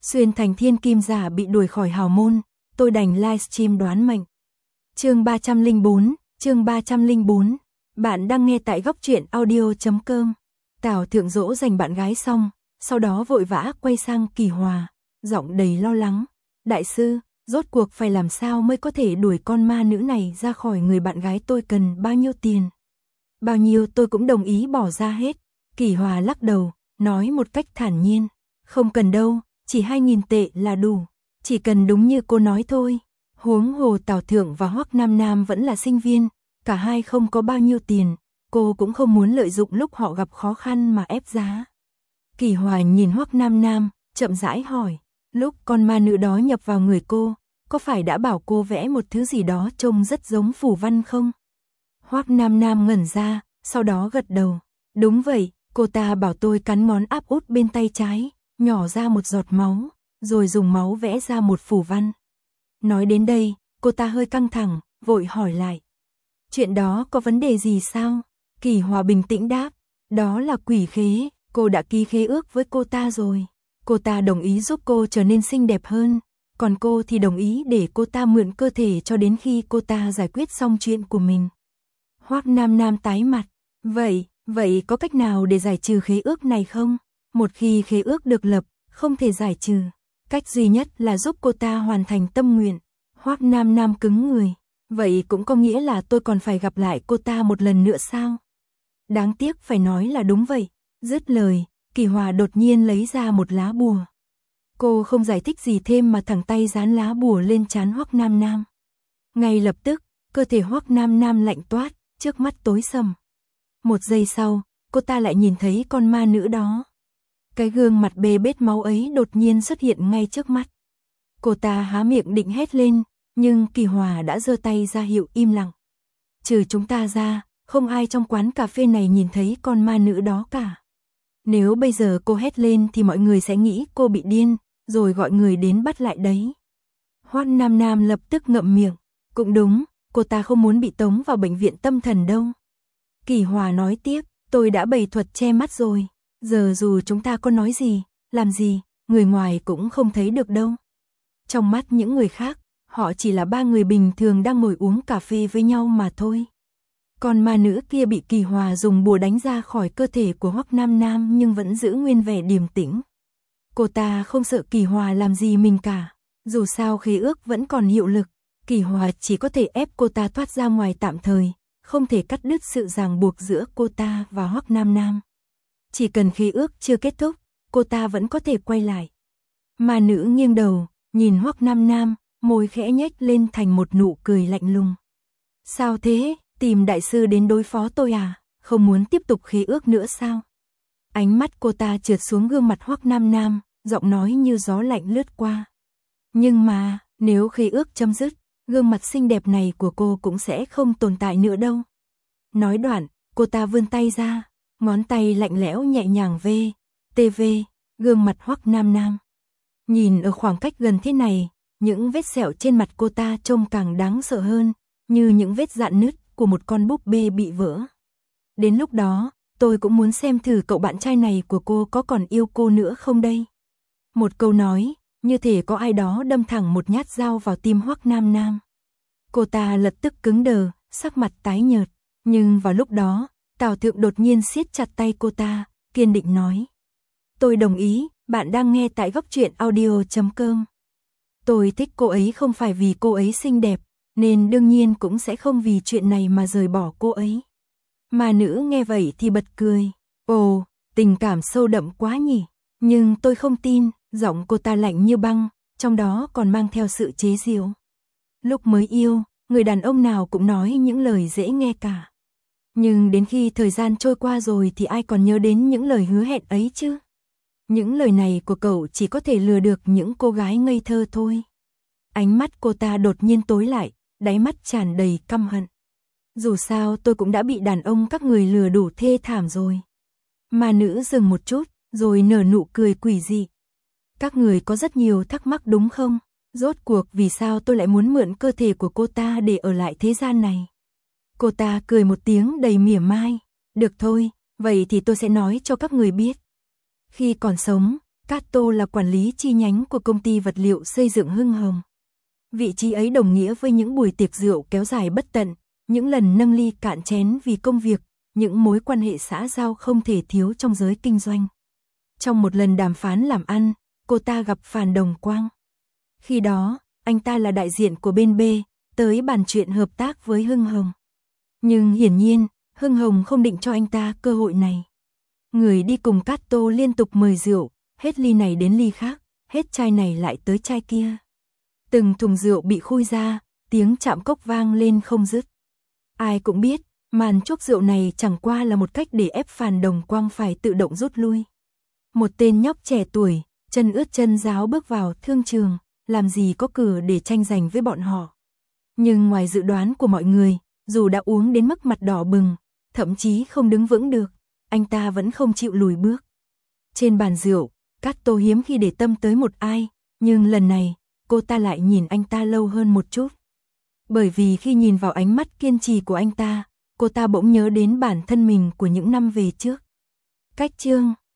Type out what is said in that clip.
Xuyên thành thiên kim giả bị đuổi khỏi hào môn, tôi đành livestream đoán mệnh. Chương 304. Bạn đang nghe tại góc truyện audio.com. Tào Thượng dỗ dành bạn gái xong, sau đó vội vã quay sang Kỳ Hòa, giọng đầy lo lắng. Đại sư, rốt cuộc phải làm sao mới có thể đuổi con ma nữ này ra khỏi người bạn gái tôi, cần bao nhiêu tiền? Bao nhiêu tôi cũng đồng ý bỏ ra hết. Kỳ Hòa lắc đầu, nói một cách thản nhiên. Không cần đâu, chỉ 2.000 tệ là đủ. Chỉ cần đúng như cô nói thôi. Huống hồ Tào Thượng và Hoắc Nam Nam vẫn là sinh viên, cả hai không có bao nhiêu tiền, cô cũng không muốn lợi dụng lúc họ gặp khó khăn mà ép giá. Kỳ Hòa nhìn Hoắc Nam Nam, chậm rãi hỏi, lúc con ma nữ đó nhập vào người cô, có phải đã bảo cô vẽ một thứ gì đó trông rất giống phù văn không? Hoắc Nam Nam ngẩn ra, sau đó gật đầu. Đúng vậy, cô ta bảo tôi cắn ngón áp út bên tay trái, nhỏ ra một giọt máu, rồi dùng máu vẽ ra một phù văn. Nói đến đây, cô ta hơi căng thẳng, vội hỏi lại. Chuyện đó có vấn đề gì sao? Kỳ Hòa bình tĩnh đáp, đó là quỷ khế, cô đã ký khế ước với cô ta rồi. Cô ta đồng ý giúp cô trở nên xinh đẹp hơn, còn cô thì đồng ý để cô ta mượn cơ thể cho đến khi cô ta giải quyết xong chuyện của mình. Hoắc Nam Nam tái mặt, vậy có cách nào để giải trừ khế ước này không? Một khi khế ước được lập, không thể giải trừ. Cách duy nhất là giúp cô ta hoàn thành tâm nguyện. Hoắc Nam Nam cứng người. Vậy cũng có nghĩa là tôi còn phải gặp lại cô ta một lần nữa sao? Đáng tiếc phải nói là đúng vậy. Dứt lời, Kỳ Hòa đột nhiên lấy ra một lá bùa. Cô không giải thích gì thêm mà thẳng tay dán lá bùa lên trán Hoắc Nam Nam. Ngay lập tức, cơ thể Hoắc Nam Nam lạnh toát, trước mắt tối sầm. Một giây sau, cô ta lại nhìn thấy con ma nữ đó. Cái gương mặt bê bết máu ấy đột nhiên xuất hiện ngay trước mắt. Cô ta há miệng định hét lên, nhưng Kỳ Hòa đã giơ tay ra hiệu im lặng. Trừ chúng ta ra, không ai trong quán cà phê này nhìn thấy con ma nữ đó cả. Nếu bây giờ cô hét lên thì mọi người sẽ nghĩ cô bị điên, rồi gọi người đến bắt lại đấy. Hoắc Nam Nam lập tức ngậm miệng. Cũng đúng, cô ta không muốn bị tống vào bệnh viện tâm thần đâu. Kỳ Hòa nói tiếp, tôi đã bày thuật che mắt rồi. Giờ dù chúng ta có nói gì, làm gì, người ngoài cũng không thấy được đâu. Trong mắt những người khác, họ chỉ là ba người bình thường đang ngồi uống cà phê với nhau mà thôi. Còn ma nữ kia bị Kỳ Hòa dùng bùa đánh ra khỏi cơ thể của Hoắc Nam Nam nhưng vẫn giữ nguyên vẻ điềm tĩnh. Cô ta không sợ Kỳ Hòa làm gì mình cả. Dù sao khế ước vẫn còn hiệu lực, Kỳ Hòa chỉ có thể ép cô ta thoát ra ngoài tạm thời, không thể cắt đứt sự ràng buộc giữa cô ta và Hoắc Nam Nam. Chỉ cần khế ước chưa kết thúc, cô ta vẫn có thể quay lại. Ma nữ nghiêng đầu, nhìn Hoắc Nam Nam, môi khẽ nhếch lên thành một nụ cười lạnh lùng. Sao thế, tìm đại sư đến đối phó tôi à, không muốn tiếp tục khế ước nữa sao? Ánh mắt cô ta trượt xuống gương mặt Hoắc Nam Nam, giọng nói như gió lạnh lướt qua. Nhưng mà, nếu khế ước chấm dứt, gương mặt xinh đẹp này của cô cũng sẽ không tồn tại nữa đâu. Nói đoạn, cô ta vươn tay ra, ngón tay lạnh lẽo nhẹ nhàng gương mặt Hoắc Nam Nam. Nhìn ở khoảng cách gần thế này, những vết sẹo trên mặt cô ta trông càng đáng sợ hơn, như những vết rạn nứt của một con búp bê bị vỡ. Đến lúc đó, tôi cũng muốn xem thử cậu bạn trai này của cô có còn yêu cô nữa không đây. Một câu nói, như thể có ai đó đâm thẳng một nhát dao vào tim Hoắc Nam Nam. Cô ta lập tức cứng đờ, sắc mặt tái nhợt, nhưng vào lúc đó, Tào Thượng đột nhiên siết chặt tay cô ta, kiên định nói. Tôi đồng ý, bạn đang nghe tại góc truyện audio.com. Tôi thích cô ấy không phải vì cô ấy xinh đẹp, nên đương nhiên cũng sẽ không vì chuyện này mà rời bỏ cô ấy. Ma nữ nghe vậy thì bật cười. Ồ, tình cảm sâu đậm quá nhỉ. Nhưng tôi không tin, giọng cô ta lạnh như băng, trong đó còn mang theo sự chế giễu. Lúc mới yêu, người đàn ông nào cũng nói những lời dễ nghe cả. Nhưng đến khi thời gian trôi qua rồi thì ai còn nhớ đến những lời hứa hẹn ấy chứ? Những lời này của cậu chỉ có thể lừa được những cô gái ngây thơ thôi. Ánh mắt cô ta đột nhiên tối lại, đáy mắt tràn đầy căm hận. Dù sao tôi cũng đã bị đàn ông các người lừa đủ thê thảm rồi. Ma nữ dừng một chút, rồi nở nụ cười quỷ dị. Các người có rất nhiều thắc mắc đúng không? Rốt cuộc vì sao tôi lại muốn mượn cơ thể của cô ta để ở lại thế gian này? Cô ta cười một tiếng đầy mỉa mai. Được thôi, vậy thì tôi sẽ nói cho các người biết. Khi còn sống, Cato là quản lý chi nhánh của công ty vật liệu xây dựng Hưng Hồng. Vị trí ấy đồng nghĩa với những buổi tiệc rượu kéo dài bất tận, những lần nâng ly cạn chén vì công việc, những mối quan hệ xã giao không thể thiếu trong giới kinh doanh. Trong một lần đàm phán làm ăn, cô ta gặp Phan Đồng Quang. Khi đó, anh ta là đại diện của bên B, tới bàn chuyện hợp tác với Hưng Hồng. Nhưng hiển nhiên, Hưng Hồng không định cho anh ta cơ hội này. Người đi cùng Cato liên tục mời rượu, hết ly này đến ly khác, hết chai này lại tới chai kia. Từng thùng rượu bị khui ra, tiếng chạm cốc vang lên không dứt. Ai cũng biết, màn chuốc rượu này chẳng qua là một cách để ép Phan Đồng Quang phải tự động rút lui. Một tên nhóc trẻ tuổi, chân ướt chân ráo bước vào thương trường, làm gì có cửa để tranh giành với bọn họ. Nhưng ngoài dự đoán của mọi người, dù đã uống đến mức mặt đỏ bừng, thậm chí không đứng vững được, anh ta vẫn không chịu lùi bước. Trên bàn rượu, Cato hiếm khi để tâm tới một ai, nhưng lần này, cô ta lại nhìn anh ta lâu hơn một chút. Bởi vì khi nhìn vào ánh mắt kiên trì của anh ta, cô ta bỗng nhớ đến bản thân mình của những năm về trước. Cách chương